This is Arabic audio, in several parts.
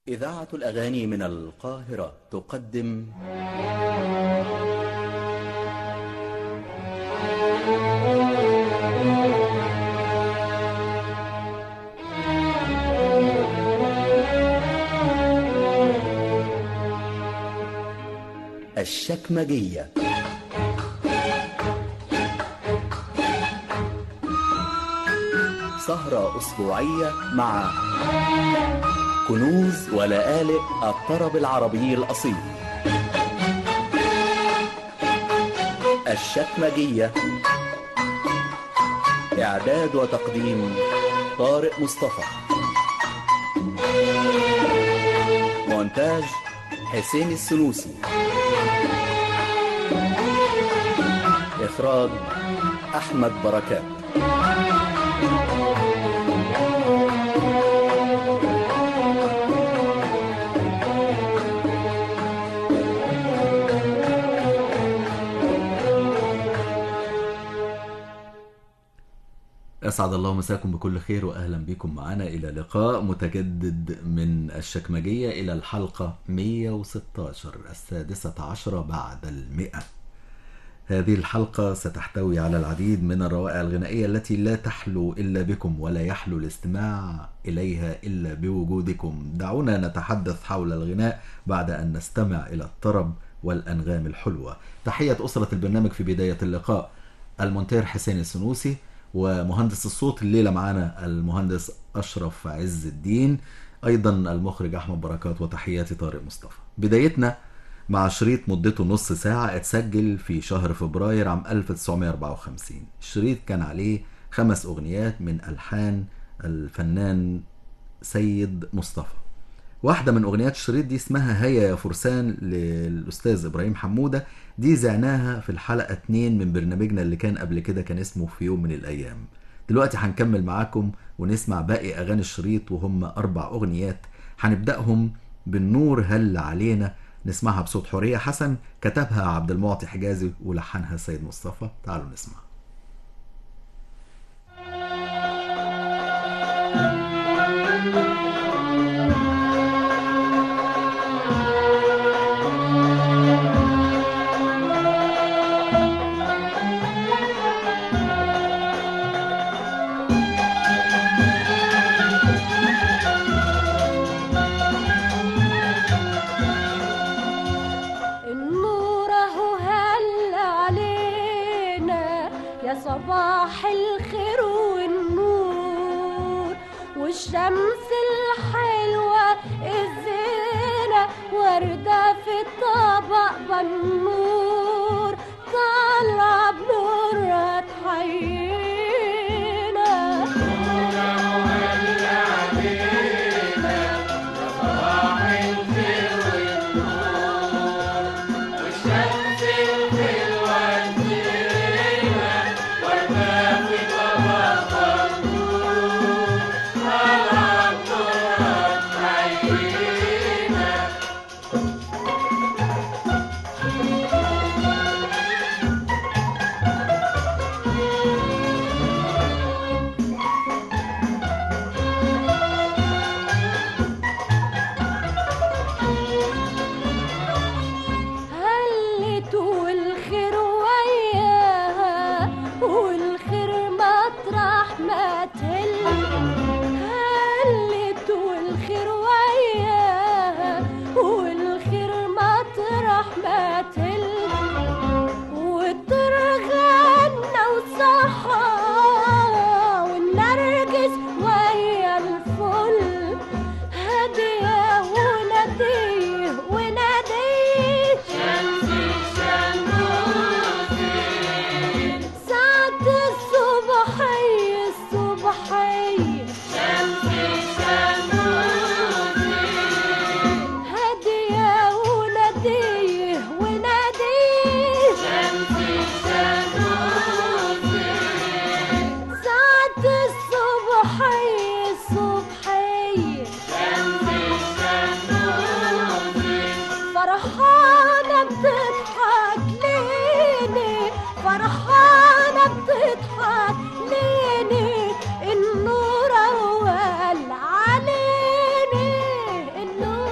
إذاعة الأغاني من القاهرة تقدم الشكمجية. سهرة أسبوعية مع كنوز ولآلئ الطرب العربي الأصيل. الشكمجية، إعداد وتقديم طارق مصطفى، مونتاج حسين السنوسي، إخراج أحمد بركات. أسعد الله مساكم بكل خير وأهلا بكم معنا إلى لقاء متجدد من الشكمجية إلى الحلقة 116 ال16 بعد 100. هذه الحلقة ستحتوي على العديد من الروائع الغنائية التي لا تحلو إلا بكم ولا يحلو الاستماع إليها إلا بوجودكم. دعونا نتحدث حول الغناء بعد أن نستمع إلى الطرب والأنغام الحلوة. تحية أسرة البرنامج في بداية اللقاء، المونتير حسين السنوسي، ومهندس الصوت الليلة معنا المهندس أشرف عز الدين، أيضا المخرج أحمد بركات، وتحياتي طارق مصطفى. بدايتنا مع شريط مدته نص ساعة اتسجل في شهر فبراير عام 1954. الشريط كان عليه 5 أغنيات من ألحان الفنان سيد مصطفى. واحدة من أغنيات الشريط دي اسمها هيا يا فرسان للأستاذ إبراهيم حمودة. دي زعناها في الحلقة 2 من برنامجنا اللي كان قبل كده، كان اسمه في يوم من الأيام. دلوقتي هنكمل معاكم ونسمع باقي أغاني الشريط، وهم 4 أغنيات. هنبدأهم بالنور هل علينا، نسمعها بصوت حورية حسن، كتبها عبد المعطي حجازي ولحنها سيد مصطفى. تعالوا نسمع. صباح الخير والنور والشمس الحلوة الزينة وردة في الطبق بنور طالعة بنور تحيينا. نورة وهل علينا صباح الخير والنور والشمس الحلوة النور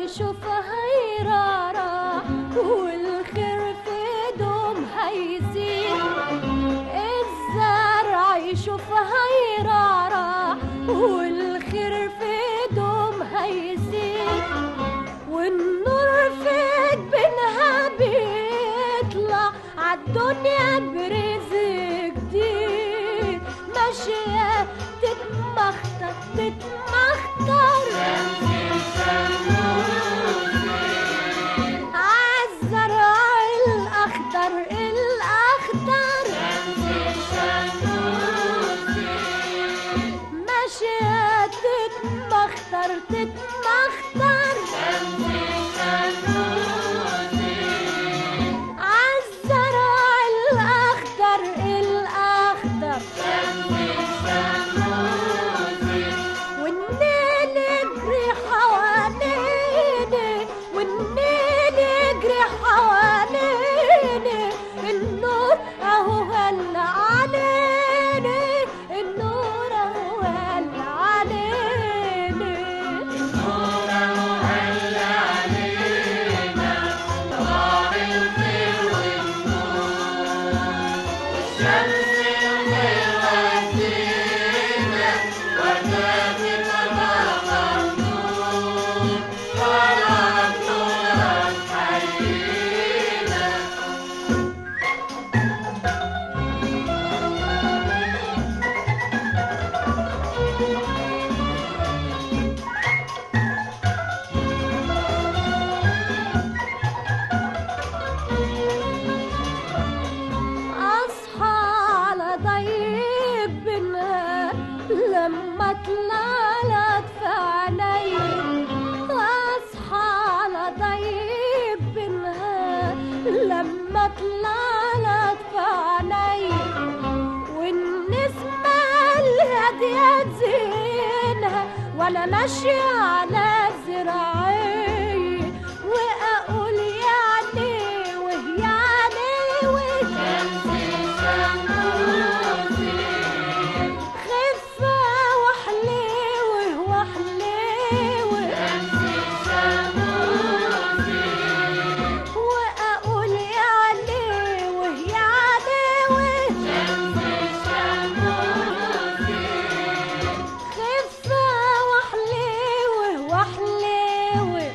يشوفها يرارا والخير في دوم هيزيد. الزرع يشوفها يرارا والخير في دوم هيزيد. والنور في جبينها بيطلع عالدنيا برزق جديد. ماشية تتمخطر تتمخطر عالزرع الأخضر الأخضر. ماشية تتمخطر تتمخطر عالزرع الأخضر الأخضر. والنيل يجري حواليني والنيل يجري حواليني. النور اهو هل عليني النور اهو هل عليني. النور اهو هل علينا صباح الخير والنور. والشمس الخير ودينا وردات طبق النور. طلعت نورك حيينا. اصحى على ضيق بنها لما طلعت في عيني. اصحى على ضيق بنها لما طلعت في عيني. والنسمة الهادية تزينها وانا ماشية على زراعي. واقول يعني وهي يعني خفة وحليوة وحليوة. وأقول يعني وهي عليوة خفة وحليوة وحليوة.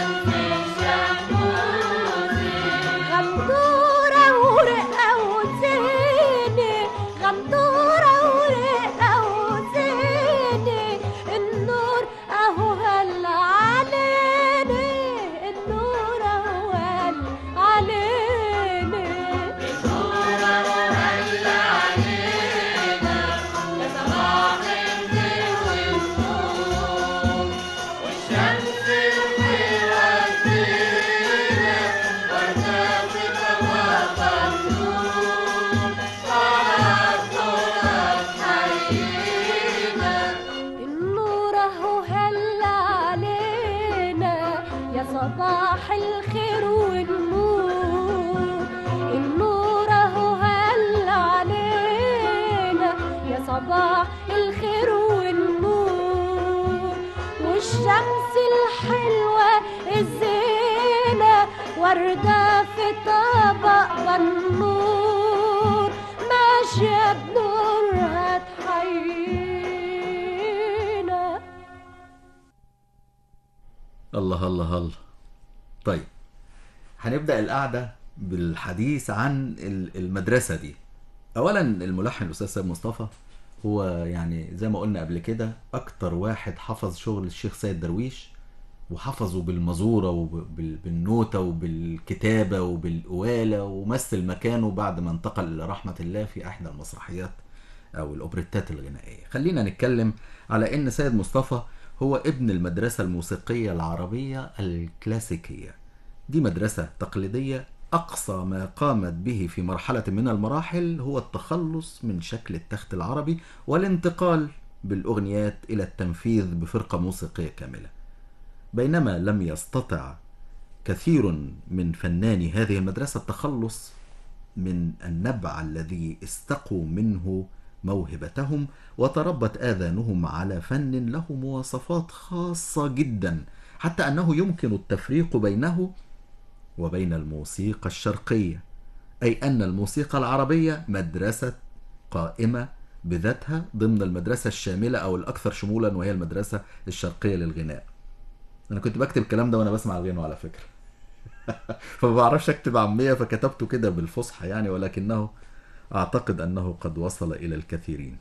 غندورة ورقة وزينة غندورة ورقة وزينة. النور أهو هل عليني النور أهو هل عليني. النور اهو هل علينا يا صباح الخير والنور. والشمس الخير ودينا وردات طبق النور. طلعت نورك حيينا. النور اهو هل علينا يا صباح الخير والنور. النور اهو هل علينا يا صباح الخير والنور. والشمس الحلوة الزينة وردة في طبق بنور. ماشية بنورها تحيينا. الله الله الله. طيب هنبدأ القعدة بالحديث عن المدرسة دي. أولا الملحن الأستاذ سيد مصطفى هو يعني زي ما قلنا قبل كده أكتر واحد حفظ شغل الشيخ سيد درويش، وحفظه بالمزورة وبالنوتة وبالكتابة وبالقوالة، ومثل مكانه بعد ما انتقل إلى رحمة الله في أحدى المسرحيات أو الأوبريتات الغنائية. خلينا نتكلم على إن سيد مصطفى هو ابن المدرسة الموسيقية العربية الكلاسيكية. دي مدرسة تقليدية أقصى ما قامت به في مرحلة من المراحل هو التخلص من شكل التخت العربي والانتقال بالأغنيات إلى التنفيذ بفرقة موسيقية كاملة. بينما لم يستطع كثير من فناني هذه المدرسة التخلص من النبع الذي استقوا منه موهبتهم، وتربت آذانهم على فن له مواصفات خاصة جدا حتى أنه يمكن التفريق بينه وبين الموسيقى الشرقية، أي أن الموسيقى العربية مدرسة قائمة بذاتها ضمن المدرسة الشاملة أو الأكثر شمولا، وهي المدرسة الشرقية للغناء. أنا كنت بكتب الكلام ده وأنا بسمع الغنوة على فكرة فما بعرفش أكتب عامية فكتبته كده بالفصحى يعني، ولكنه أعتقد أنه قد وصل إلى الكثيرين،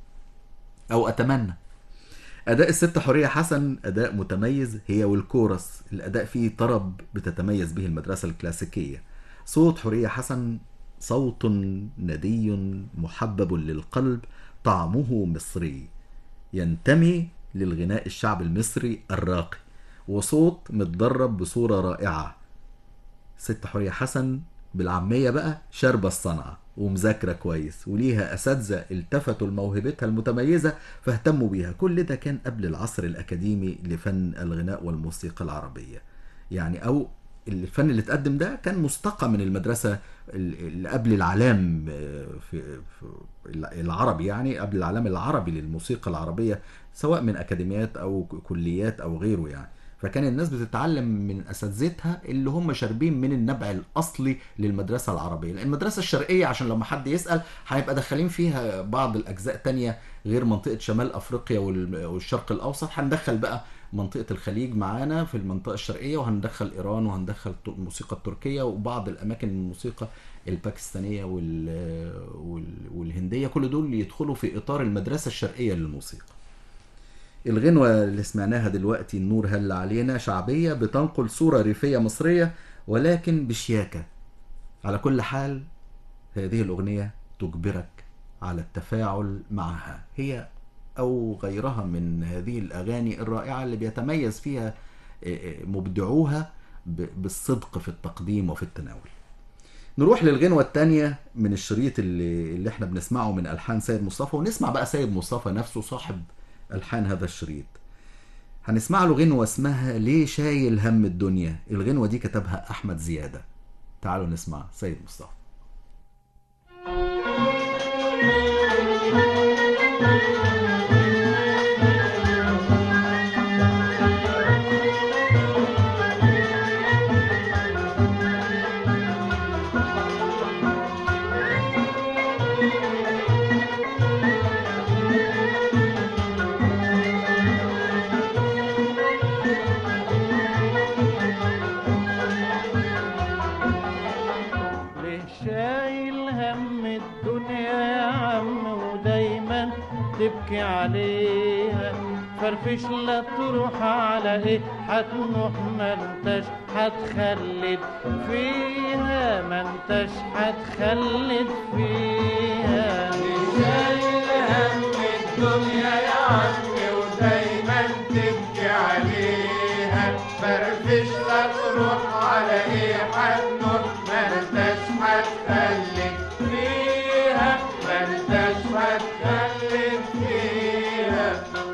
أو أتمنى. أداء الست حورية حسن أداء متميز، هي والكورس الأداء فيه طرب بتتميز به المدرسة الكلاسيكية. صوت حورية حسن صوت ندي محبب للقلب، طعمه مصري ينتمي للغناء الشعب المصري الراقي، وصوت متدرب بصورة رائعة. ست حورية حسن بالعامية بقى شاربة الصنعة ومذاكرة كويس، وليها أساتذة التفتوا لموهبتها المتميزة فاهتموا بيها. كل ده كان قبل العصر الأكاديمي لفن الغناء والموسيقى العربية يعني، أو الفن اللي اتقدم ده كان مستقى من المدرسة اللي قبل العلام في العربي يعني، قبل العلام العربي للموسيقى العربية، سواء من أكاديميات أو كليات أو غيره يعني. فكان الناس بتتعلم من اساتذتها اللي هم شاربين من النبع الاصلي للمدرسه العربيه، لان المدرسه الشرقيه عشان لما حد يسال هيبقى داخلين فيها بعض الاجزاء تانية غير منطقه شمال افريقيا والشرق الاوسط. هندخل بقى منطقه الخليج معانا في المنطقه الشرقيه، وهندخل ايران، وهندخل الموسيقى التركيه وبعض الاماكن من الموسيقى الباكستانيه والهنديه، كل دول يدخلوا في اطار المدرسه الشرقيه للموسيقى. الغنوة اللي سمعناها دلوقتي النور هل علينا شعبية بتنقل صورة ريفية مصرية ولكن بشياكة. على كل حال هذه الأغنية تجبرك على التفاعل معها، هي أو غيرها من هذه الأغاني الرائعة اللي بيتميز فيها مبدعوها بالصدق في التقديم وفي التناول. نروح للغنوة الثانية من الشريط اللي احنا بنسمعه من ألحان سيد مصطفى، ونسمع بقى سيد مصطفى نفسه صاحب ألحان هذا الشريط. هنسمع له غنوة اسمها ليه شايل هم الدنيا. الغنوة دي كتبها أحمد زيادة. تعالوا نسمع سيد مصطفى. تبكي عليها فرفش لا تروح على ايه حتنوح، ما انتش حتخلد فيها، ما انتش حتخلد فيها. شايل هم الدنيا يا عمي ودايما تبكي عليها، فرفش لا تروح على ايه حتنوح، ما انتش حتخلد فيها، ما انتش حتخلد فيها.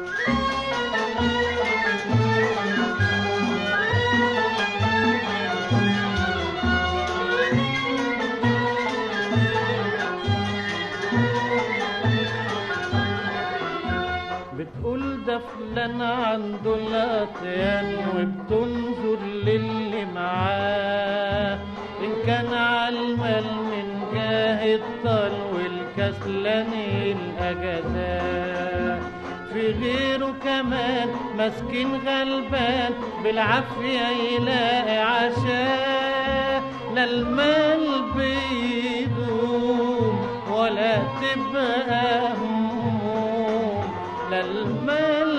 بتقول ده فلان عنده الأطيان وبتنظر للي معاه، إن كان عالمال من جاه الطال والكسلان الأجزاء، في غيره كمان مسكين غلبان بالعافية يلاقي عشاء، لا المال بيدوم ولا تبقى هموم، لا المال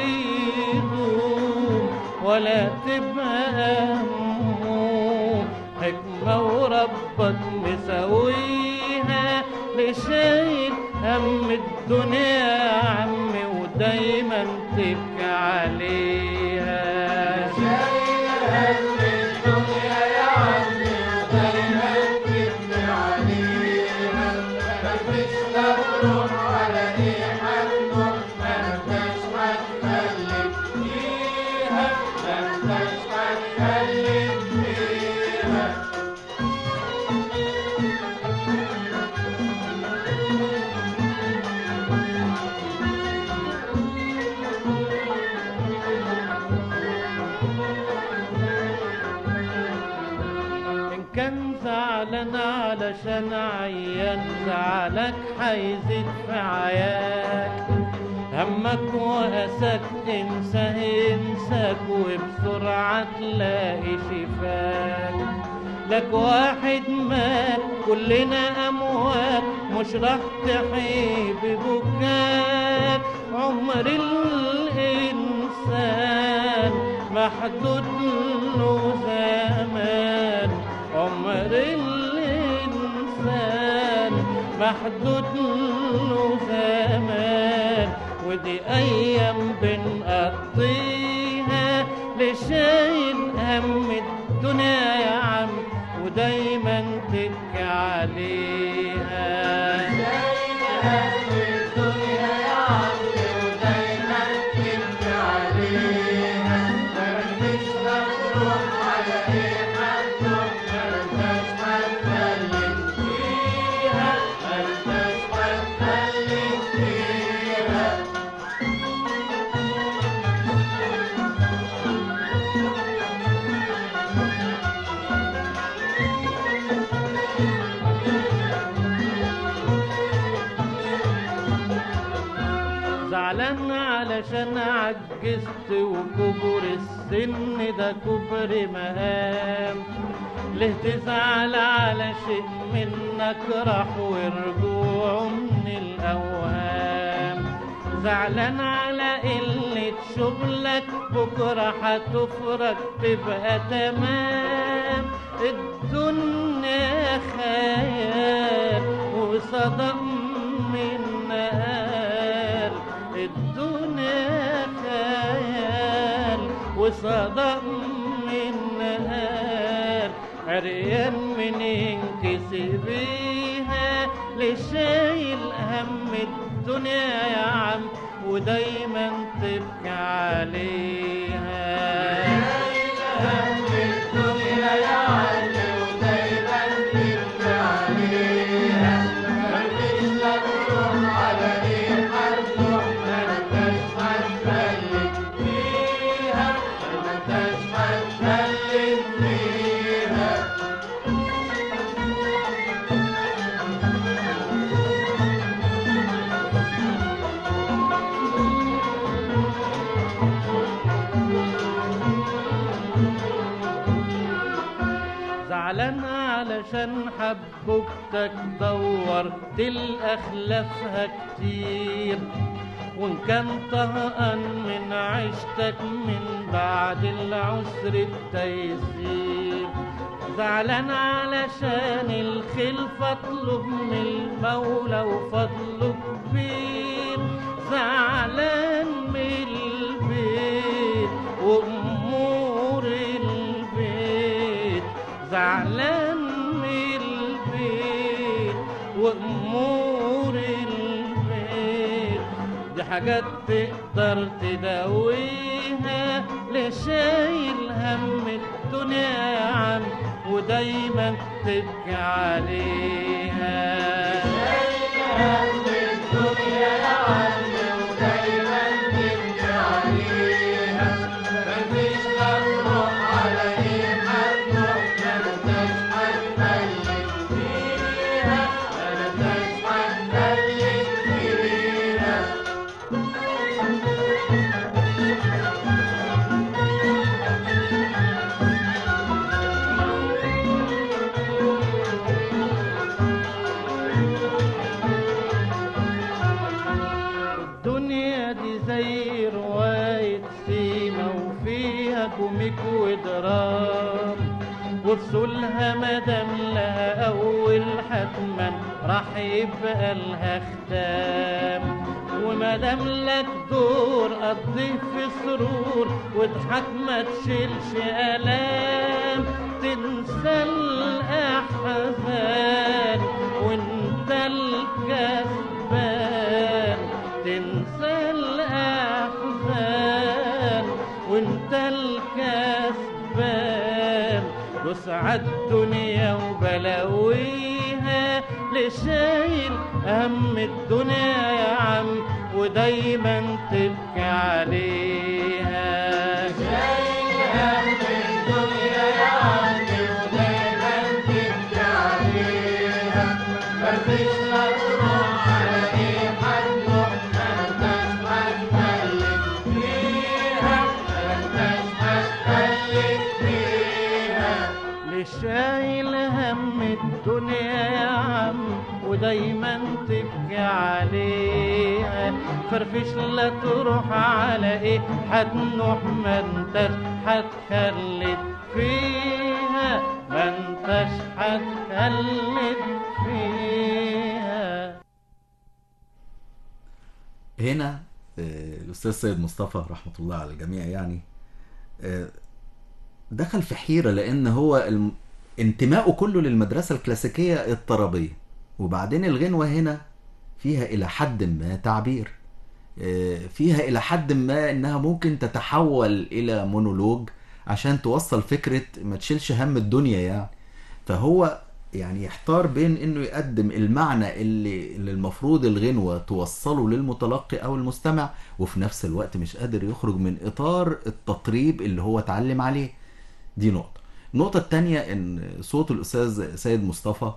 بيدوم ولا تبقى هموم، حكمة وربك مسويها لشايل هم الدنيا يا عمي ودايما تبكي عليها. شايل هم الدنيا يا عمي ودايما تبكي عليها، مفيش لا تروح على ايه حتنوح، ما انتش حتخلد فيها، ما انتش حتخلد فيها. كان زعلان علشان عيان زعلك حيزيد في عياك، همك وأساك انساك وبسرعة تلاقي شفاك. لك واحد مات كلنا أموات مش راح تحيي ببكاك. عمر الإنسان محدود له زمان، عمر الإنسان محدود له زمان، ودي أيام بنقضيها لشايل هم الدنيا يا عم ودايما تبكي عليها. شايل هم الدنيا يا عم ودايما تبكي عليها، مفيش مفروض على ايه هتروح، ملناش هنفلت فيها، ملناش هنفلت فيها. زعلان علشان عجزت وكبر السن ده كبر مهام، ليه تزعل على شيء منك راح ورجوعه من الأوهام. زعلان على قلة شغلك بكرة هتفرج تبقى تمام. الدنيا خيال وصدق من نهار، الدنيا خيال وصدق من نهار، عريان من ينكسبيها لشايل هم الدنيا يا عم ودايما تبكي عليها. شايل هم الدنيا يا عم ودايما تبكي عليها، مفيش لا تروح على ايه هتروح، ملناش هنفلت فيها، ملناش هنفلت فيها. زعلان علشان حبوبتك دور تلقى خلافها كتير، وان كان طهقان من عيشتك من بعد العسر التيسير. زعلان علشان الخلفة اطلب من المولى وفضله كبير، زعلان من البيت وأمور البيت، زعلان من البيت وأمور البيت. دي حاجات تقدر تداويها لشايل هم الدنيا يا عم ودايما تبكي عليها. شايل هم الدنيا يا عم ودايما تبكي عليها، مفيش لا تروح على ايه هتروح، ملناش هنفلت فيها، ملناش هنفلت فيها. الدنيا دي زي رواية سيما وفيها كوميك ودرام، وفصولها مدام لها أول حتما راح يبقى لها ختام. ومدام لك دور قضيه في سرور واضحك ما تشيلش آلام، تنسى الأحزان وانت الكسبان، تنسى الأحزان وانت الكسبان. دوس عالدنيا وبلاويها لشايل هم الدنيا يا عم ودايما تبكي عليها. شايل هم الدنيا يا عم ودايما الدنيا يا عم ودايما تبكي عليها. فرفش لا تروح على ايه هتنوح ما انتش هتخلد فيها، ما انتش هتخلد فيها. هنا الأستاذ سيد مصطفى رحمة الله على الجميع يعني دخل في حيرة، لأن هو انتمائه كله للمدرسة الكلاسيكية الطربية، وبعدين الغنوة هنا فيها إلى حد ما تعبير، فيها إلى حد ما إنها ممكن تتحول إلى مونولوج عشان توصل فكرة ما تشيلش هم الدنيا يعني. فهو يعني يحتار بين إنه يقدم المعنى اللي المفروض الغنوة توصله للمتلقي أو المستمع، وفي نفس الوقت مش قادر يخرج من إطار التطريب اللي هو اتعلم عليه. دي نقطة. النقطة التانية إن صوت الأستاذ سيد مصطفى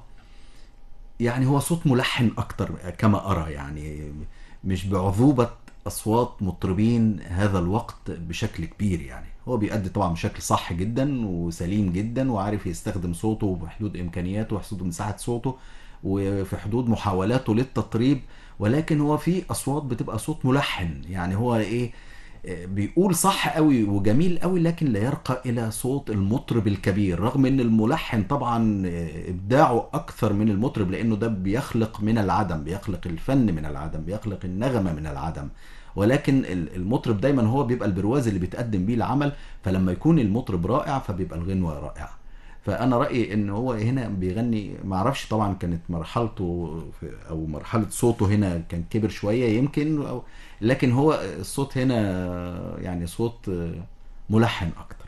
يعني هو صوت ملحن أكتر كما أرى، يعني مش بعذوبة أصوات مطربين هذا الوقت بشكل كبير. يعني هو بيأدي طبعا بشكل صح جدا وسليم جدا، وعارف يستخدم صوته بحدود إمكانياته وحدود مساحة صوته وفي حدود محاولاته للتطريب، ولكن هو في أصوات بتبقى صوت ملحن. يعني هو إيه، بيقول صح قوي وجميل قوي، لكن لا يرقى الى صوت المطرب الكبير، رغم ان الملحن طبعا ابداعه اكثر من المطرب، لانه ده بيخلق من العدم، بيخلق الفن من العدم، بيخلق النغمة من العدم. ولكن المطرب دايما هو بيبقى البرواز اللي بيتقدم بيه العمل، فلما يكون المطرب رائع فبيبقى الغنوة رائعة. فانا رايي ان هو هنا بيغني، معرفش طبعا كانت مرحلته او مرحله صوته هنا كان كبر شويه يمكن، لكن هو الصوت هنا يعني صوت ملحن اكتر.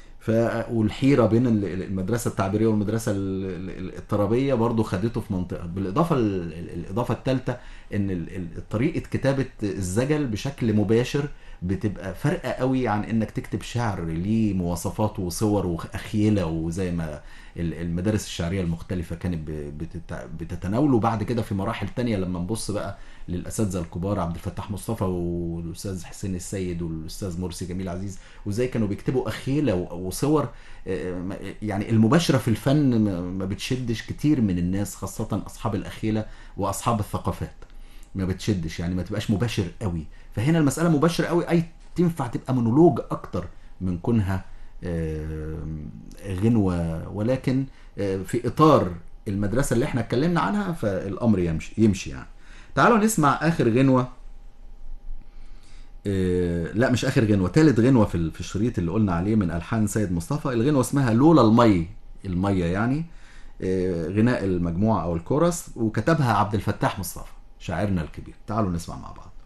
والحيره بين المدرسه التعبيريه والمدرسه الطربيه برضو خدته في منطقه. بالاضافه الاضافه الثالثه ان طريقه كتابه الزجل بشكل مباشر بتبقى فرقه قوي عن انك تكتب شعر ليه مواصفات وصور واخيله، وزي ما المدارس الشعريه المختلفه كانت بتتناوله بعد كده في مراحل تانية. لما نبص بقى للاساتذه الكبار عبد الفتاح مصطفى والاستاذ حسين السيد والاستاذ مرسي جميل عزيز، وازاي كانوا بيكتبوا اخيله وصور يعني المباشره في الفن ما بتشدش كتير من الناس، خاصه اصحاب الاخيله واصحاب الثقافات ما بتشدش، يعني ما تبقاش مباشر قوي. فهنا المساله مباشره قوي، اي تنفع تبقى مونولوج اكتر من كونها غنوه، ولكن في اطار المدرسه اللي احنا اتكلمنا عنها فالامر يمشي يعني. تعالوا نسمع اخر غنوه، لا مش اخر غنوه، ثالث غنوه في الشريط اللي قلنا عليه من الحان سيد مصطفى. الغنوه اسمها لولا الميه يعني، غناء المجموعه او الكورس، وكتبها عبد الفتاح مصطفى شاعرنا الكبير. تعالوا نسمع مع بعض.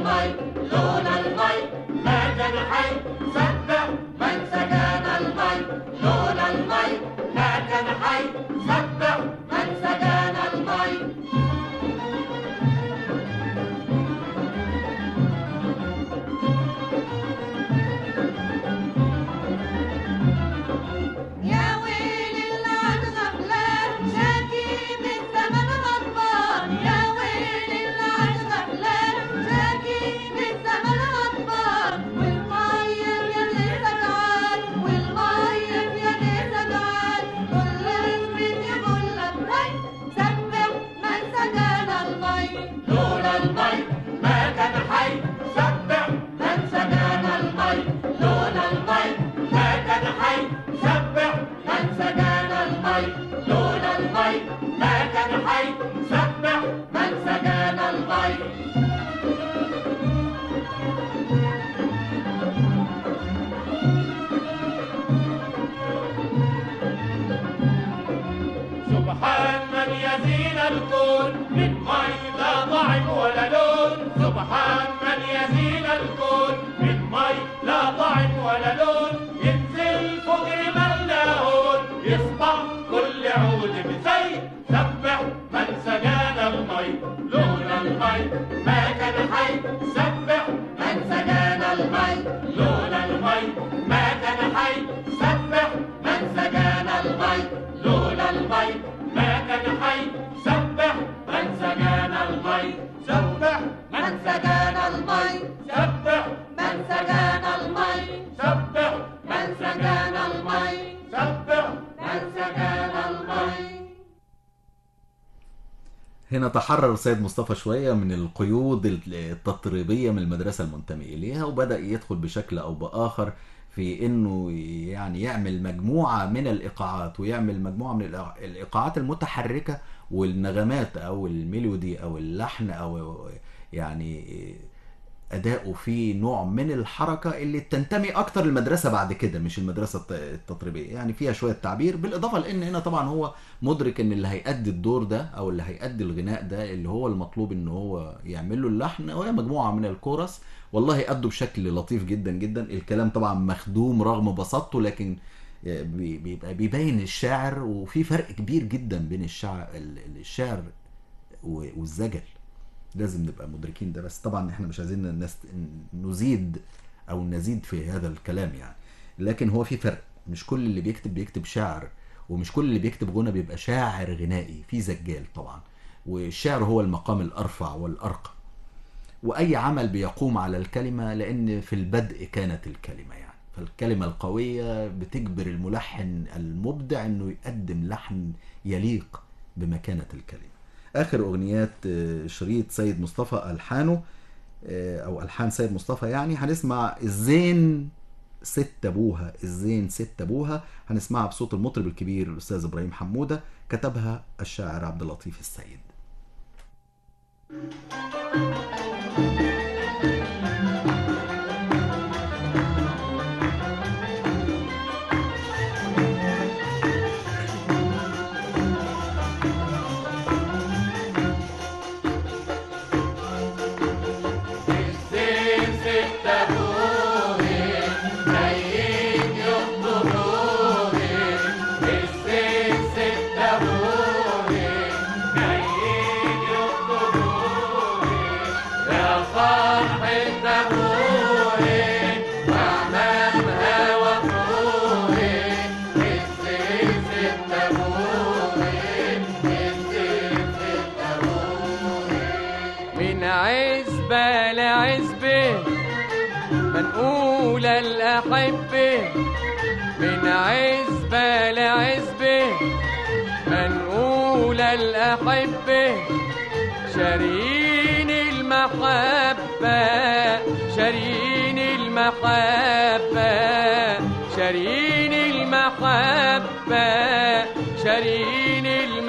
المي لولا المي ما كان حي سبح من سقانا المي لولا المي ما كان حي سبح من سقانا المي يا ويل اللي عن غفلان شاكي من زمن غضبان يا ويل اللي عن غفلان شاكي من زمن غضبان والمية يا ناس جعان والمية يا ناس جعان كل اسمك يقول لك ري سبح من سقانا المي لولا المي ما كان حي سبح من سقانا المي لولا المي ما كان حي سبح من سقانا المي لولا المي ما كان حي سبح من سقانا المي سبحان من يزين الكون من مي لا طعم ولا لون سبحان من يزين الكون من مي لا طعم ولا لون ينزل فوق رمالنا هون يصبح كل عود بزيت سبح من سقانا المي لولا المي ما كان حي سبح من سقانا المي لولا المي ما كان حي سبح من سقانا المي لولا المي ما كان حي سبح من سقانا المي سبح من سقانا المي سبح من سقانا المي سبح من سقانا المي سبح من سقانا المي. هنا تحرر سيد مصطفى شوية من القيود التطريبية من المدرسة المنتمي إليها وبدأ يدخل بشكل أو بآخر في إنه يعني يعمل مجموعة من الإيقاعات ويعمل مجموعة من الإيقاعات المتحركة والنغمات أو الميلودي أو اللحن أو يعني أداؤه فيه نوع من الحركة اللي تنتمي أكتر للمدرسة بعد كده مش المدرسة التطريبية يعني فيها شوية تعبير بالإضافة لأن هنا طبعا هو مدرك إن اللي هيأدي الدور ده أو اللي هيأدي الغناء ده اللي هو المطلوب إن هو يعمل له اللحن وهي مجموعة من الكورس والله أدوا بشكل لطيف جدا جدا الكلام طبعا مخدوم رغم بساطته لكن بيبقى بيبين الشاعر وفي فرق كبير جدا بين الشعر والزجل لازم نبقى مدركين ده بس طبعا احنا مش عايزين الناس نزيد او نزيد في هذا الكلام يعني لكن هو في فرق مش كل اللي بيكتب شعر ومش كل اللي بيكتب غنى بيبقى شاعر غنائي في زجال طبعا والشعر هو المقام الارفع والارقى واي عمل بيقوم على الكلمة لان في البدء كانت الكلمة يعني فالكلمة القوية بتجبر الملحن المبدع انه يقدم لحن يليق بمكانة الكلمة. اخر اغنيات شريط سيد مصطفى الحانه او الحان سيد مصطفى يعني هنسمع الزين ست ابوها الزين ست ابوها هنسمعها بصوت المطرب الكبير الاستاذ ابراهيم حمودة كتبها الشاعر عبد اللطيف السيد. منقول الأحبة من عزبة لعزبة منقول الأحبة شارين المحبة شارين المحبة شارين المحبة شارين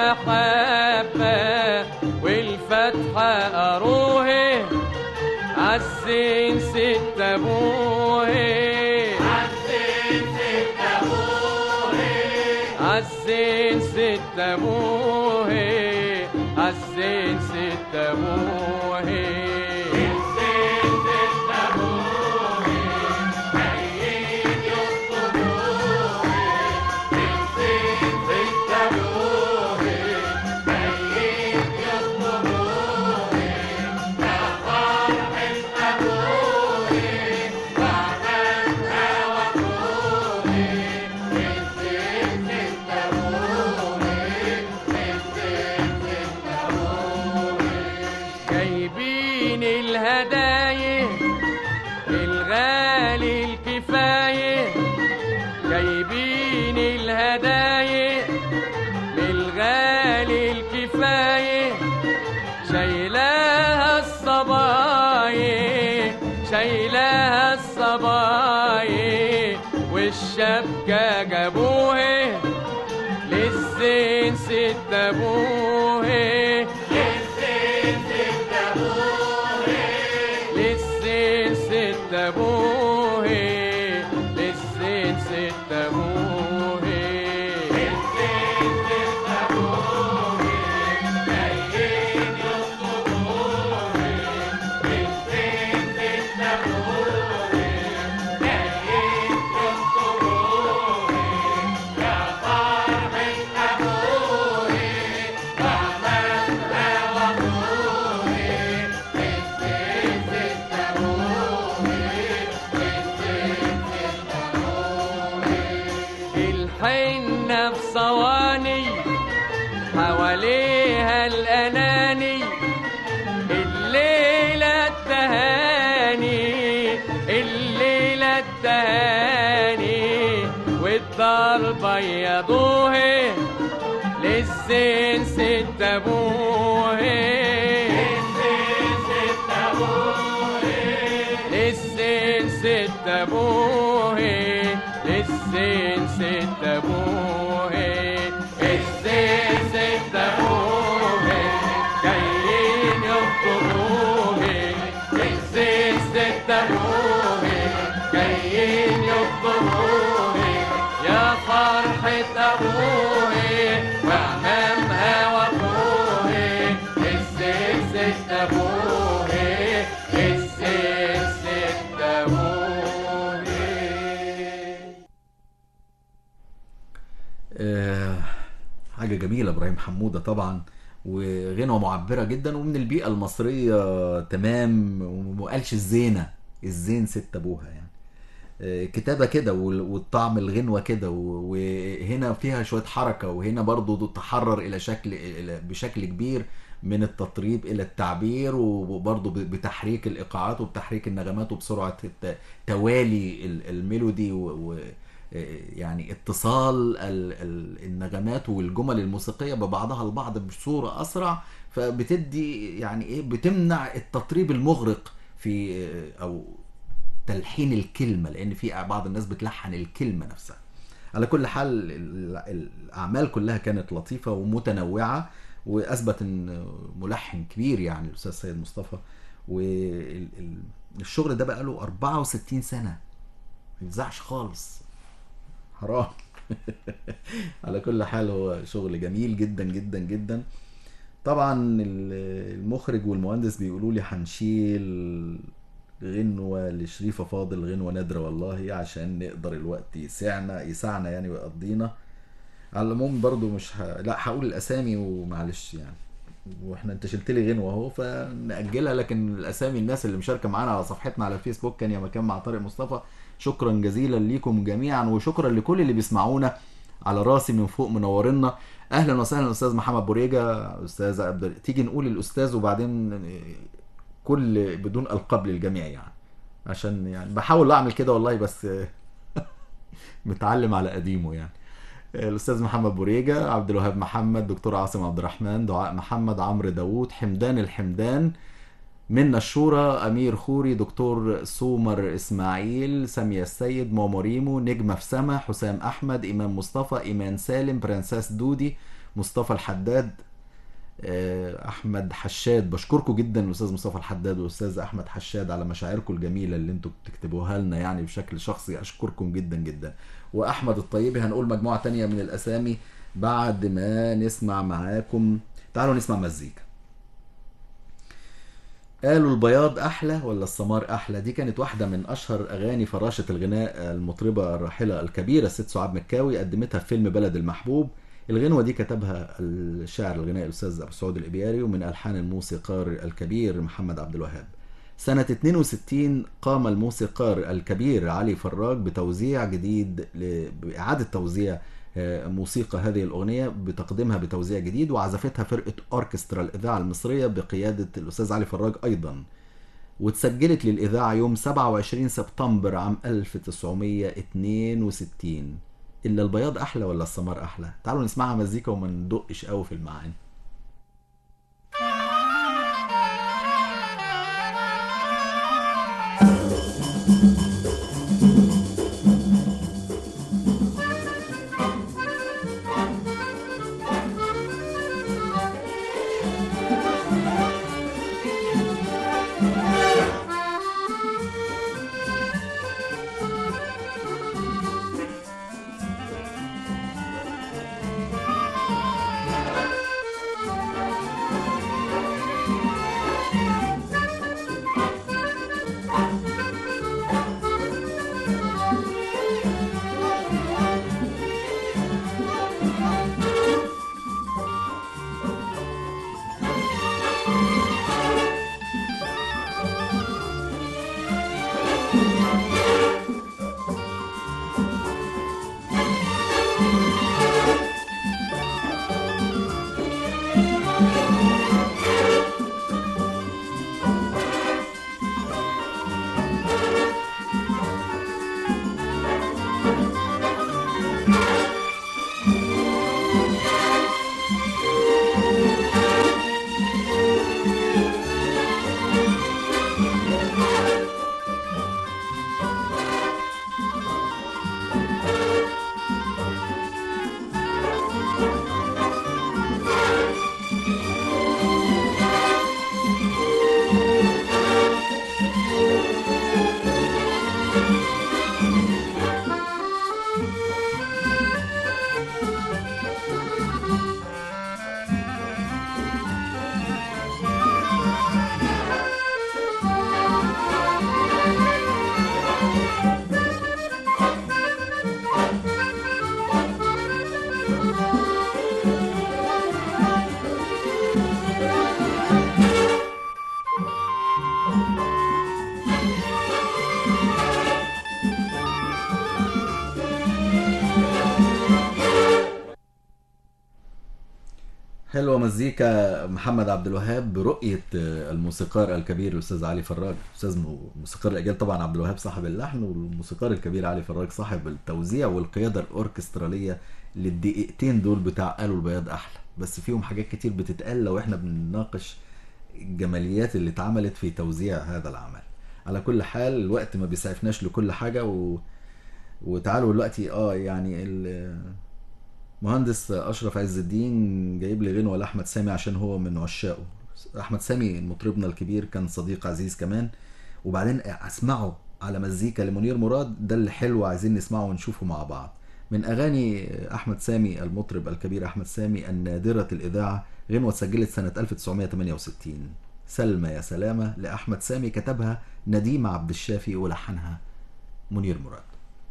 المحبة والفتحة أروه عالزين ست أبوه عالزين ست أبوه عالزين ست أبوه عالزين ست أبوه الزين شايلاها الصبايا والشبكة جابوها للزين ست ابوها للزين ست ابوها للزين ست ابوها للزين ست ابوها للزين ست ابوها جايين يخطبوها للزين ست ابوها جايين يخطبوها يا فرحة ابوها وعملها وابوها للزين ست ابوها للزين ست ابوها الحنة في صواني حواليها الأناني الليلة التهاني الليلة التهاني والدار بيضوها للزين ست أبوها للزين ست أبوها للزين ست أبوها الزين ست أبوها جايين يخطبوها الزين ست أبوها جايين يخطبوها يا فرحة أبوها وعمامها وأبوها الزين ست أبوها الزين ست أبوها. حاجة جميلة إبراهيم حمودة طبعا، وغنوة معبرة جدا ومن البيئة المصرية تمام، ومقالش الزينة الزين ست أبوها يعني. كتابة كده والطعم الغنوة كده، وهنا فيها شوية حركة، وهنا برضو تحرر إلى بشكل كبير من التطريب إلى التعبير، وبرضو بتحريك الإيقاعات وبتحريك النغمات وبسرعة توالي الميلودي يعني اتصال النغمات والجمل الموسيقية ببعضها البعض بصورة أسرع، فبتدي يعني إيه، بتمنع التطريب المغرق في أو تلحين الكلمة، لأن في بعض الناس بتلحن الكلمة نفسها. على كل حال الأعمال كلها كانت لطيفة ومتنوعة، وأثبت إن ملحن كبير يعني الأستاذ سيد مصطفى، والشغل ده بقى له 64 سنة ما يتزعش خالص، حرام. على كل حال هو شغل جميل جدا جدا جدا. طبعا المخرج والمهندس بيقولوا لي هنشيل غنوة لشريفة فاضل، غنوة نادرة والله، عشان نقدر الوقت يسعنا يعني ويقضينا. على العموم برضو مش لا هقول الاسامي ومعلش يعني، واحنا انت شلت لي غنوة اهو فنأجلها، لكن الاسامي الناس اللي مشاركة معانا على صفحتنا على الفيسبوك كان يا مكان مع طارق مصطفى. شكرا جزيلا ليكم جميعا، وشكرا لكل اللي بيسمعونا على راسي من فوق، منورنا. اهلا وسهلا استاذ محمد بوريجا، استاذ عبد، تيجي نقول الاستاذ وبعدين كل بدون القاب للجميع يعني، عشان يعني بحاول اعمل كده والله، بس متعلم على قديمه يعني. الاستاذ محمد بوريجا، عبد الوهاب محمد، دكتور عاصم عبد الرحمن، دعاء محمد، عمرو داوود، حمدان الحمدان، منا الشورى، امير خوري، دكتور سومر اسماعيل، سامية السيد، ماما ريمو، نجمة في سما، حسام احمد، امام مصطفى، ايمان سالم، برنساس دودي، مصطفى الحداد، احمد حشاد. بشكركم جدا الاستاذ مصطفى الحداد والاستاذ احمد حشاد على مشاعركم الجميله اللي انتم بتكتبوها لنا يعني بشكل شخصي، اشكركم جدا جدا. واحمد الطيبي. هنقول مجموعه تانية من الاسامي بعد ما نسمع معاكم. تعالوا نسمع مزيكا. قالوا البياض احلى ولا السمار احلى، دي كانت واحده من اشهر اغاني فراشه الغناء المطربه الراحله الكبيره الست سعاد مكاوي، قدمتها في فيلم بلد المحبوب. الغنوة دي كتبها الشاعر الغنائي الأستاذ أبو سعود الإبياري، ومن ألحان الموسيقار الكبير محمد عبد الوهاب. سنة 62 قام الموسيقار الكبير علي فراج بتوزيع جديد، بإعادة توزيع موسيقى هذه الأغنية، بتقديمها بتوزيع جديد، وعزفتها فرقة أوركسترا الإذاعة المصرية بقيادة الأستاذ علي فراج أيضا، واتسجلت للإذاعة يوم 27 سبتمبر عام 1962. إلا البياض أحلى ولا السمار أحلى؟ تعالوا نسمعها مزيكا وما ندقش قوي في المعاني. حلوة مزيكا محمد عبد الوهاب برؤية الموسيقار الكبير الأستاذ علي فراج. أستاذ موسيقار الأجيال طبعا عبد الوهاب صاحب اللحن، والموسيقار الكبير علي فراج صاحب التوزيع والقيادة الأوركسترالية للدقيقتين دول بتاع قالوا البياض أحلى. بس فيهم حاجات كتير بتتقال لو احنا بنناقش الجماليات اللي اتعملت في توزيع هذا العمل. على كل حال الوقت ما بيسعفناش لكل حاجة وتعالوا دلوقتي يعني مهندس اشرف عز الدين جايب لي غنوه لاحمد سامي عشان هو من عشاقه. احمد سامي مطربنا الكبير كان صديق عزيز كمان، وبعدين اسمعه على مزيكا لمنير مراد، ده اللي حلو عايزين نسمعه ونشوفه مع بعض. من اغاني احمد سامي المطرب الكبير احمد سامي النادره الاذاعه، غنوه اتسجلت سنه 1968، سلمى يا سلامه لاحمد سامي، كتبها نديم عبد الشافي ولحنها منير مراد.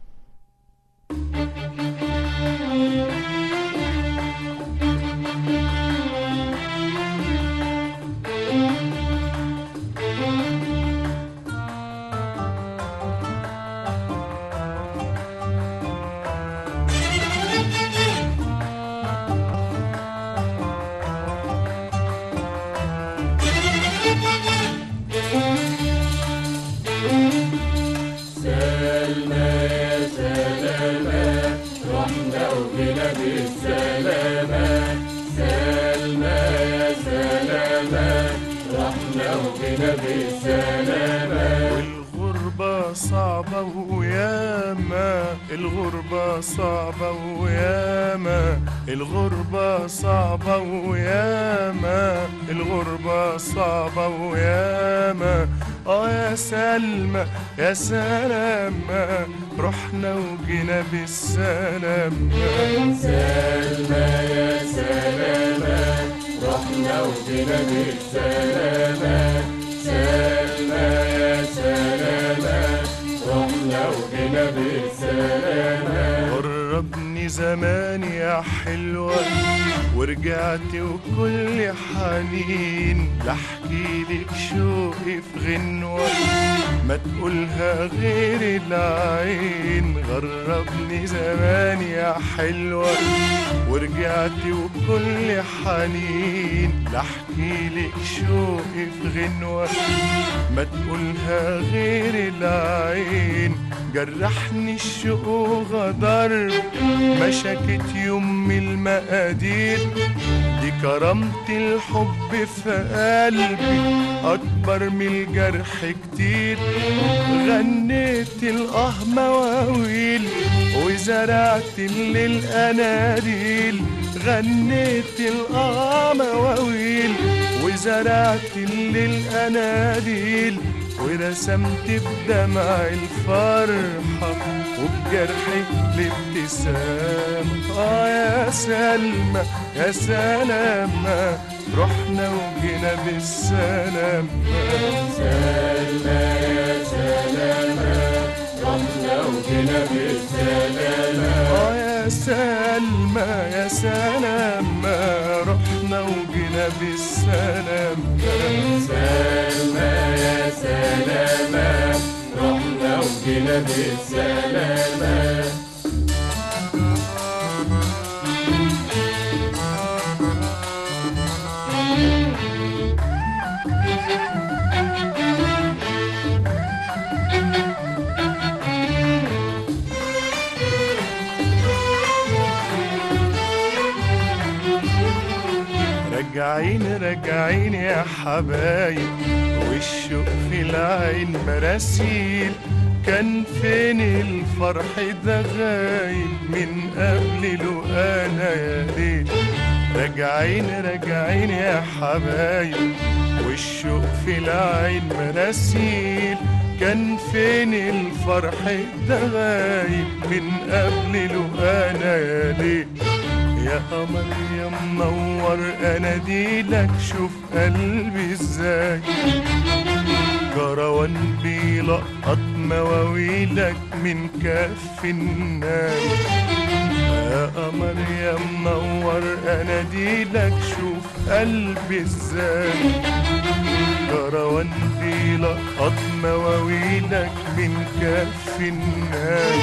والغربة صعبة وياما، الغربة صعبة وياما، الغربة صعبة وياما، الغربة صعبة وياما. يا سلمى يا سلامة رحنا وجينا بالسلامة. سلمى يا سلامة رحنا وجينا بالسلامة. سلمى يا سلامة رحنا وجينا بالسلامة. قربني زمان يا حلوة ورجعت وكل حنين، لحكي لك شوقي في غنوة ما تقولها غير العين. غربني زمان يا حلوة ورجعت وكل حنين، لحكي لك شوقي في غنوة ما تقولها غير العين. جرحني الشوق وغدر، ما شكت يوم المقادير، دي كرامة الحب في قلبي أكبر من الجرح كتير. غنيت مواويل وزرعت للأناديل. غنيت مواويل وزرعت للأناديل. ورسمت بدمع الفرحة وبجرحي الابتسام. يا سلمى يا سلامة رحنا وجينا بالسلامة. سلمى يا سلامة رحنا وجينا بالسلامة. يا سلمى يا سلامة رحنا وجينا بالسلامة. سلمى يا سلامة رحنا وجينا بالسلامة. راجعين يا حبايب والشوق في العين مراسيل. كان فين الفرح ده غايب من قبل لقانا يا ليل. راجعين يا حبايب والشوق في العين مراسيل. كان فين الفرح ده غايب من قبل لقانا يا ليل. يا قمر يا منور اناديلك شوف قلبي ازاي. كروان بيلقط مواويلك من كف الناي. يا قمر يا منور اناديلك شوف قلبي ازاي. كروان بيلقط مواويلك من كف الناي.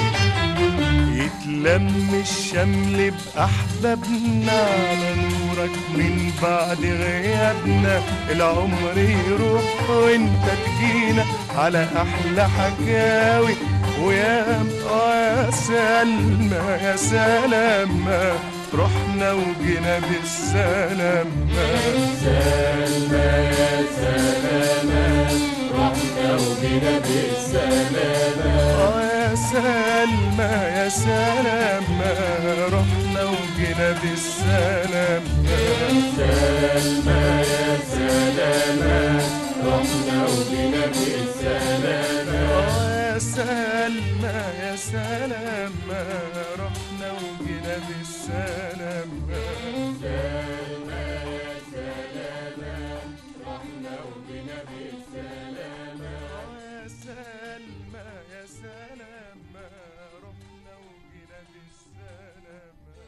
يتلم الشمل بأحبابنا على نورك من بعد غيابنا. العمر يروح وانت تجينا على أحلى حكاوي. ويا سلمى يا سلامة رحنا وجينا بالسلامة. سلمى يا سلامة رحنا وجينا بالسلامة. يا سلمى يا سلامة رحنا وجينا بالسلامة. سلمى يا سلامة رحنا وجينا بالسلامة. يا سلمى يا سلامة رحنا وجينا بالسلامة. سلمى يا سلامة رحنا وجينا بالسلامة. يا سلمى يا سلامة رحنا وجينا بالسلامة.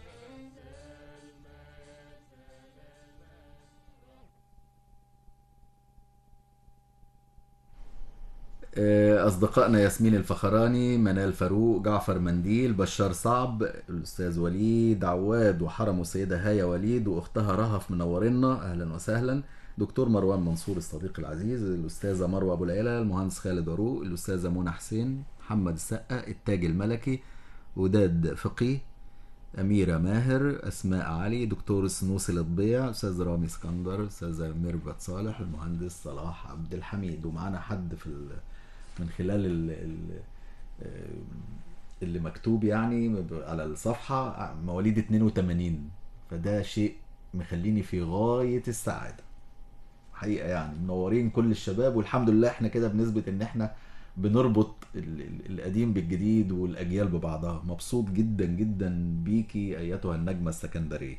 أصدقائنا ياسمين الفخراني، منال فاروق، جعفر منديل، بشار صعب، الأستاذ وليد عواد وحرم السيدة هاية وليد وأختها رهف منورنا، أهلا وسهلا. دكتور مروان منصور الصديق العزيز، الأستاذة مروة أبو العلا، المهندس خالد عروق، الأستاذة منى حسين، محمد السقا، التاج الملكي، وداد فقيه، أميرة ماهر، أسماء علي، دكتور سنوسي لطبيع، أستاذ رامي اسكندر، أستاذة ميرفت صالح، المهندس صلاح عبد الحميد. ومعنا حد في من خلال اللي مكتوب يعني على الصفحة مواليد 82، فده شيء مخليني في غاية السعادة حقيقة. يعني منورين كل الشباب، والحمد لله احنا كده بنثبت ان احنا بنربط القديم بالجديد والأجيال ببعضها. مبسوط جدا جدا بيكي أيتها النجمة السكندرية.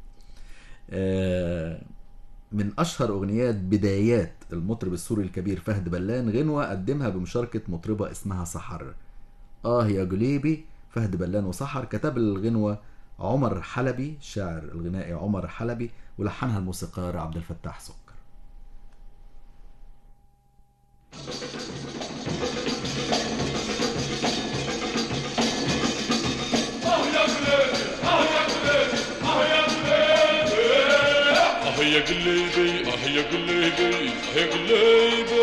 من أشهر أغنيات بدايات المطرب السوري الكبير فهد بلان غنوة قدمها بمشاركة مطربة اسمها سحر. يا جليبي. فهد بلان وسحر. كتب الغنوة عمر حلبي، الشاعر الغنائي عمر حلبي، ولحنها الموسيقار عبد الفتاح سكر. يا قليبي يا قليبي يا قليبي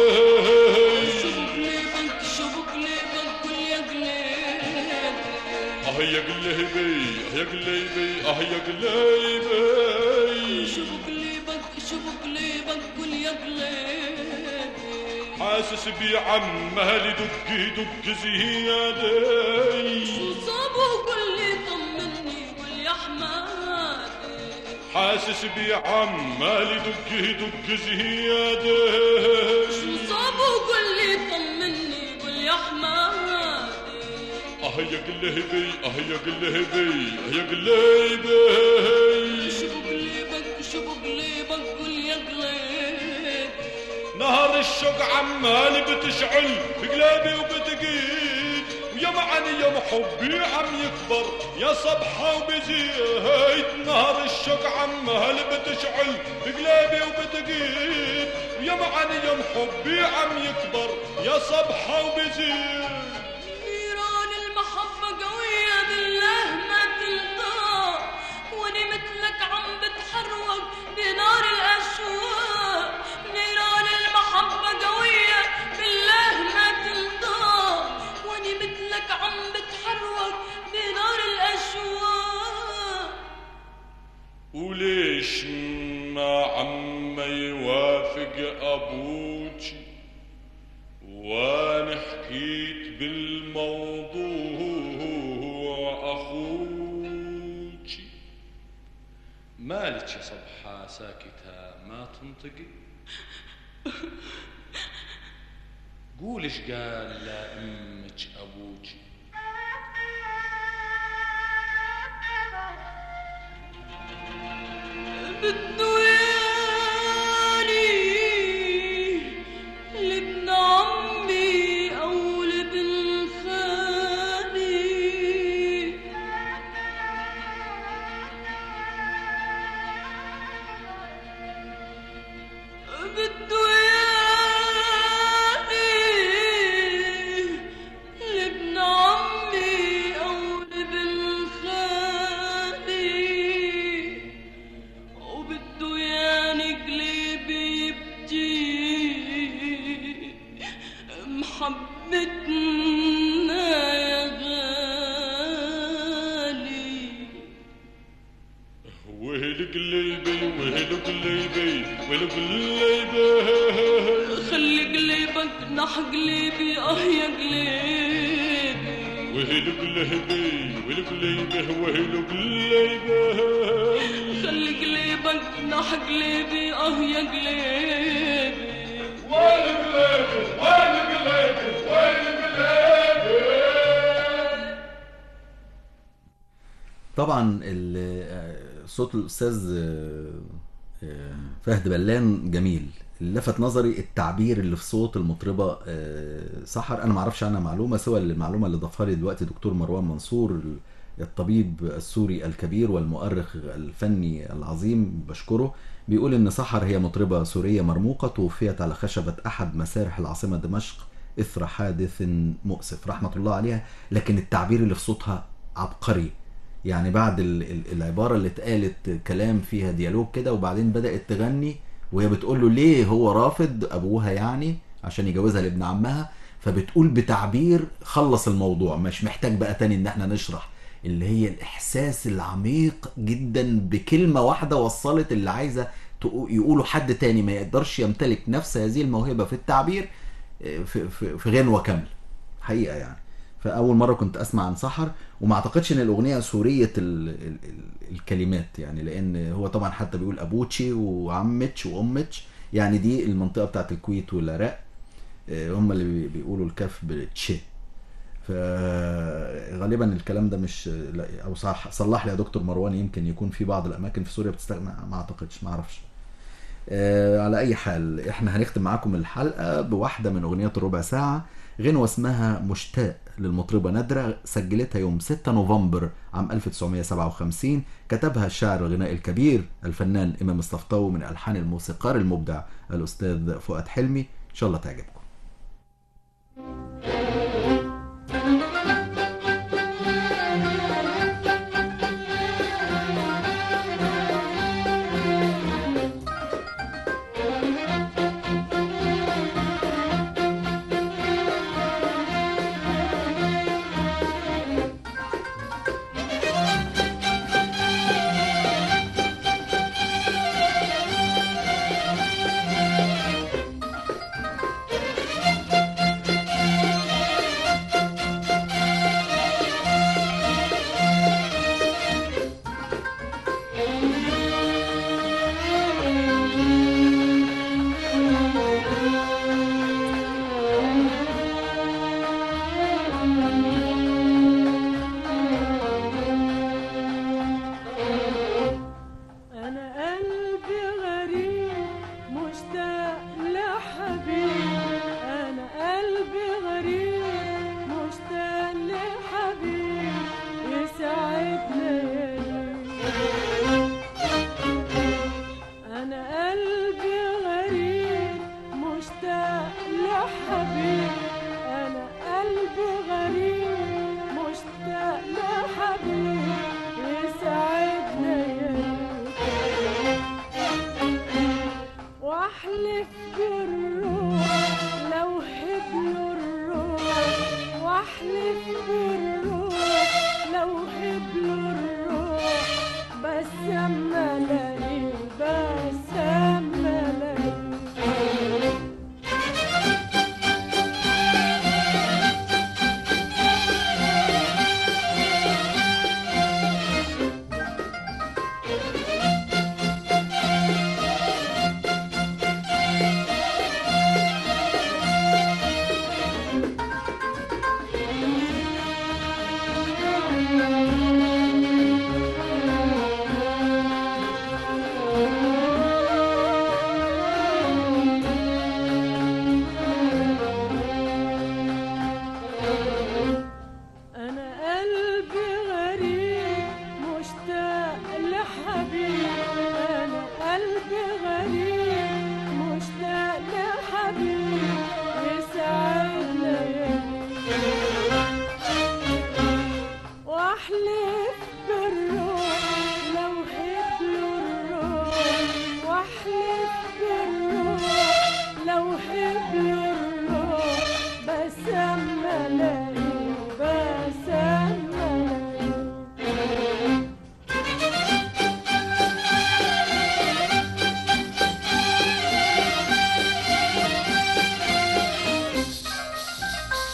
يا قليبي يا قليبي يا قليبي شو بقليبك قول يا قليبي حاسس بي عمال يدق زيادة شو صابه قول لي طمني قول يا حمادي حاسس بي عمال يدق زيادة شو صابه قول لي طمني قول يا حمادي يا قليبي يا قليبي يا قليبي شو بقليبك قول يا قليبي نهر الشوق عمال بتشعل بقلبي وبتقيد ويا معني يا محبي عم يكبر يا صبحة وبزيد نهر الشوق عمال بتشعل بقلبي وبتقيد ويا معني يا محبي عم يكبر يا صبحة وبزيد نيران المحبة قوية بالله ما تنطاق واني مثلك عم بتحروق بنار الأشواق نيران المحبة قوية بالله ما تنطاق واني مثلك عم بتحروق بنار الأشواق وليش ما عم يوافق أبوجي وانا حكيت بالموضوع أخوجي مالك يا صبحة ساكتة ما تنطقي قولش قال لأمك أبوجي بده ياني لابن عمي أو لابن خالي بده ياني لابن عمي أو لابن خالي وبده ياني قلبي يبكي محبتنا يا غالي ويل قليبي ويل قليبي ويل قليبي خلي قلبك نح قلبي يا قلبي ويل قليبي ويل قليبي ويل قليبي خلي قلبك نح قلبي يا قلبي ويل قليبي ويل قليبي ويل قليبي طبعا صوت الاستاذ فهد بلان جميل. اللي لفت نظري التعبير اللي في صوت المطربه سحر. انا ما اعرفش عنها معلومه سوى المعلومه اللي ضافها لي دلوقتي دكتور مروان منصور الطبيب السوري الكبير والمؤرخ الفني العظيم، بشكره. بيقول ان سحر هي مطربه سوريه مرموقه توفيت على خشبه احد مسارح العاصمه دمشق اثر حادث مؤسف رحمه الله عليها. لكن التعبير اللي في صوتها عبقري، يعني بعد العبارة اللي اتقالت كلام فيها ديالوج كده، وبعدين بدأت تغني وهي بتقول له ليه هو رافض أبوها يعني عشان يجوزها لابن عمها، فبتقول بتعبير خلص الموضوع، مش محتاج بقى تاني ان احنا نشرح، اللي هي الإحساس العميق جدا بكلمة واحدة وصلت اللي عايزة يقوله حد تاني ما يقدرش يمتلك نفس هذه الموهبة في التعبير في غنوة كاملة حقيقة يعني. فأول مرة كنت أسمع عن سحر، وما أعتقدش إن الأغنية سورية الكلمات يعني، لأن هو طبعا حتى بيقول أبوتشي وعمتش وأمتش، يعني دي المنطقة بتاعت الكويت والعراق هم اللي بيقولوا الكاف بالتشي. فغالبا الكلام ده مش أو صلح لي يا دكتور مروان، يمكن يكون في بعض الأماكن في سوريا بتستخدم، ما أعتقدش، ما أعرفش. على أي حال احنا هنختم معاكم الحلقة بواحدة من أغنية الربع ساعة، غنوة اسمها مشتاق للمطربة نادرة، سجلتها يوم 6 نوفمبر عام 1957، كتبها الشاعر الغنائي الكبير الفنان إمام الصفطاوي من ألحان الموسيقار المبدع الأستاذ فؤاد حلمي. إن شاء الله تعجبكم.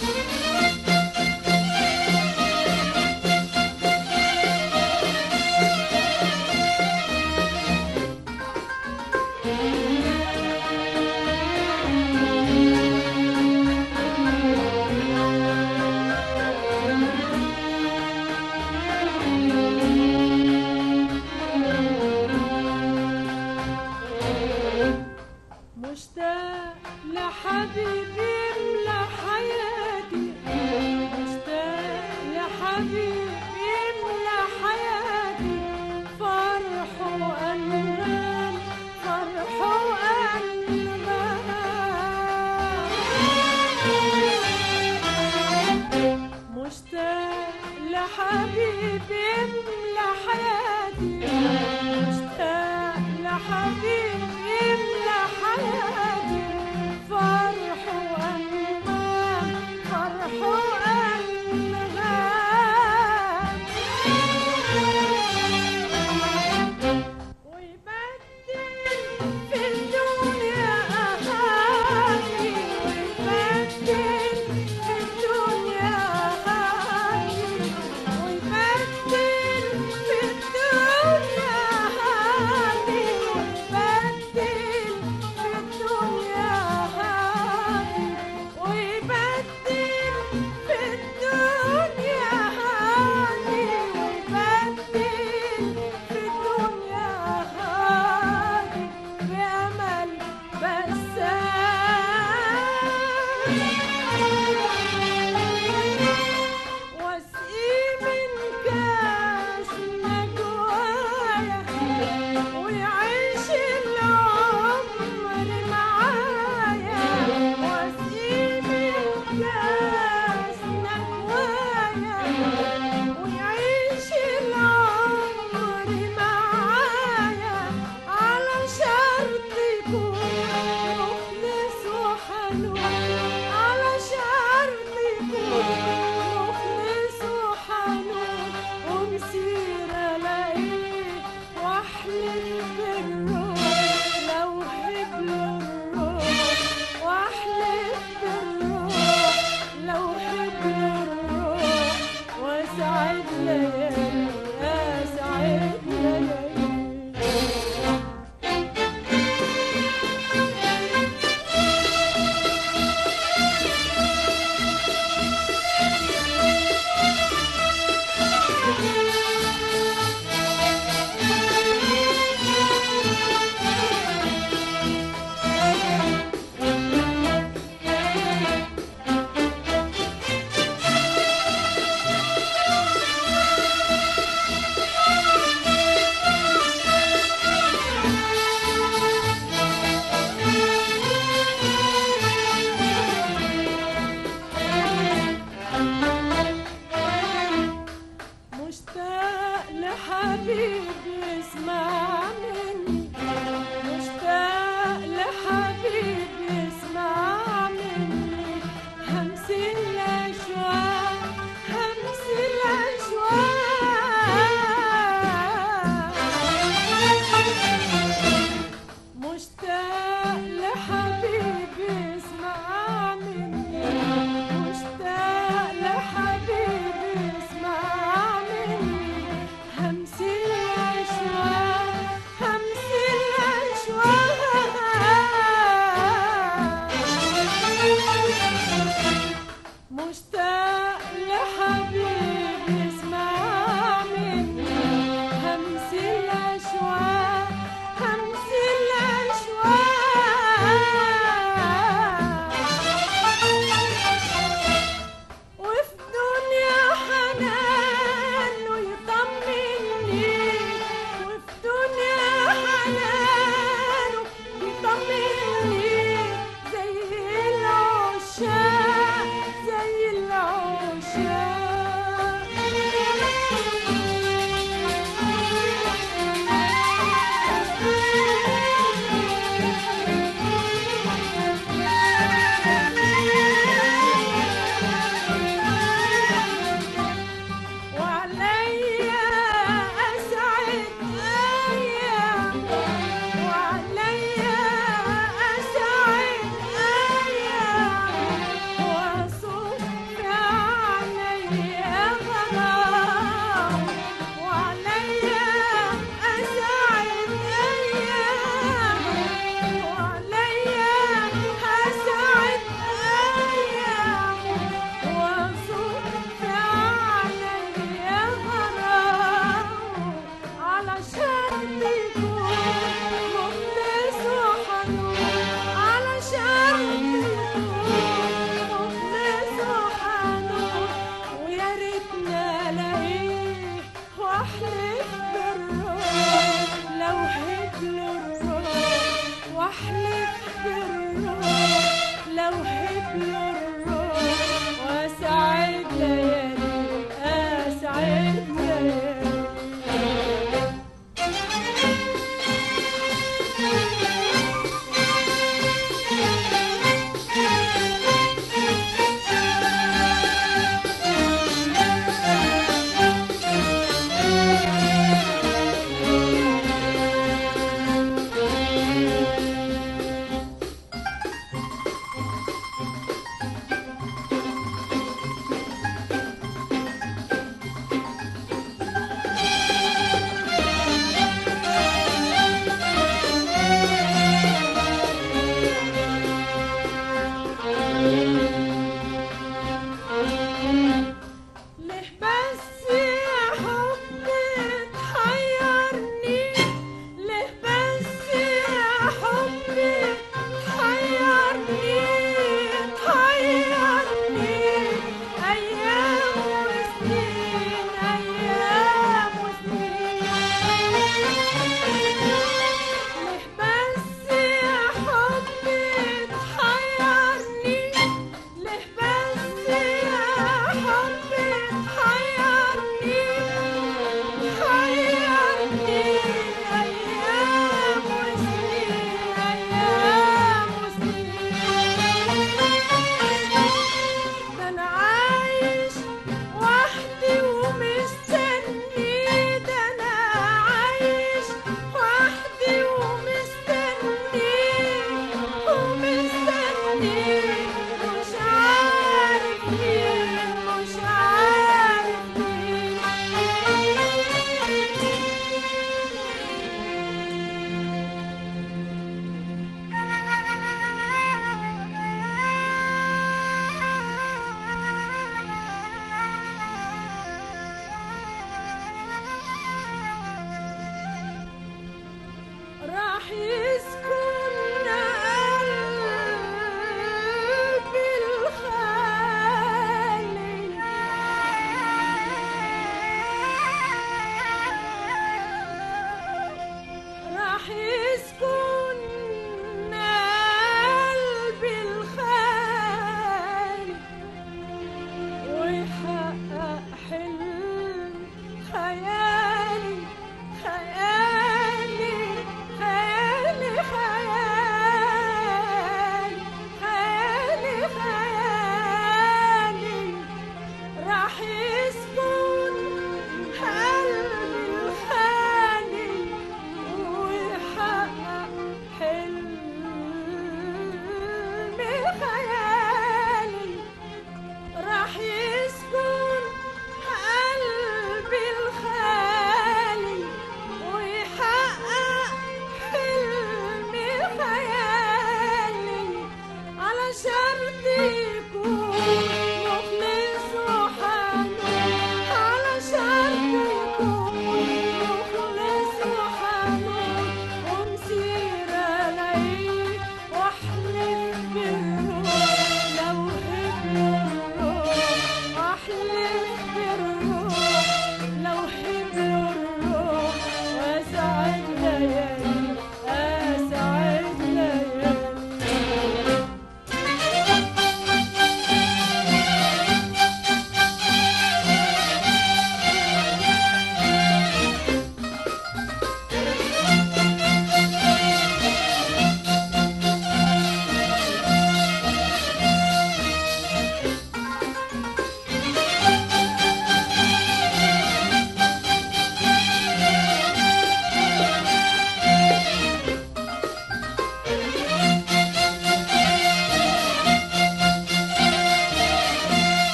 مشتاق لحبيبي يملى حياتي، مشتاق لحبيبي يملى حياتي، فرح وأنغام، فرح وأنغام. مشتاق لحبيبي يملى حياتي، مشتاق لحبيبي يملى حياتي، فرح وأنغام، فرح وأنغام. ويبدل في الدنيا أغاني، ويبدل في الدنيا أغاني، ويبدل في الدنيا أغاني، ويبدل في الدنيا أغاني، ويبدل في الدنيا أغاني، ويبدل في الدنيا أغاني، بأمل بسام. واسقي من كاس نجوايا، ويعيش العمر معايا، واسقي من كاس نجوايا، ويعيش العمر معايا، على شرط يكون مخلص وحنون، على شرط يكون مخلص وحنون، ومسير الاقيه واحلف بالروح، لو حبل الروح، واحلف بالروح، لو حبل الروح، واسعد ليالي، اسعد ليالي. مشتاق لحبيبي اسمع مني، مشتاق لحبيبي اسمع مني، همس الأشواق، همس الأشواق. مشتاق لحبيبي اسمع مني، مشتاق لحبيبي اسمع مني، همس الأشواق، همس الأشواق. مشتاق لحبيبي اسمع مني، همس الأشواق، همس الأشواق. وفي دنيا حنان ويطمني، وفي دنيا حنان ويطمني، زي العشاق، زي العشاق.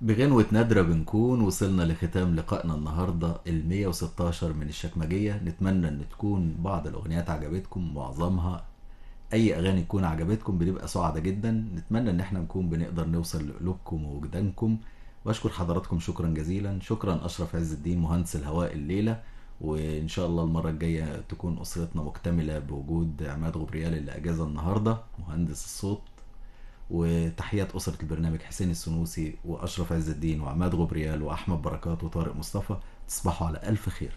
بغنوة نادرة بنكون وصلنا لختام لقائنا النهاردة 116 من الشكمجية. نتمنى ان تكون بعض الاغنيات عجبتكم، معظمها اي اغاني تكون عجبتكم بنبقى سعداء جدا. نتمنى ان احنا نكون بنقدر نوصل لقلوبكم ووجدانكم، واشكر حضراتكم شكرا جزيلا. شكرا اشرف عز الدين مهندس الهواء الليلة، وان شاء الله المرة الجاية تكون اسرتنا مكتملة بوجود عماد غبريال اللي اجازة النهاردة مهندس الصوت. وتحيات أسرة البرنامج حسين السنوسي وأشرف عز الدين وعماد غبريال وأحمد بركات وطارق مصطفى. تصبحوا على ألف خير.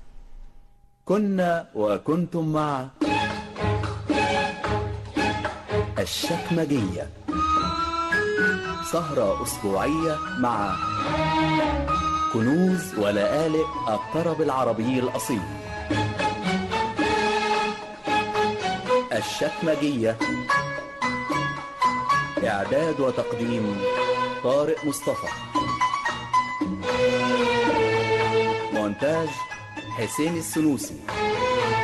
كنا وكنتم مع الشكمجية، سهرة أسبوعية مع كنوز ولآلئ الطرب العربي الأصيل. الشكمجية، إعداد وتقديم طارق مصطفى، مونتاج حسين السنوسي،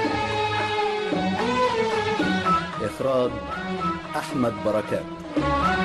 إخراج أحمد بركات.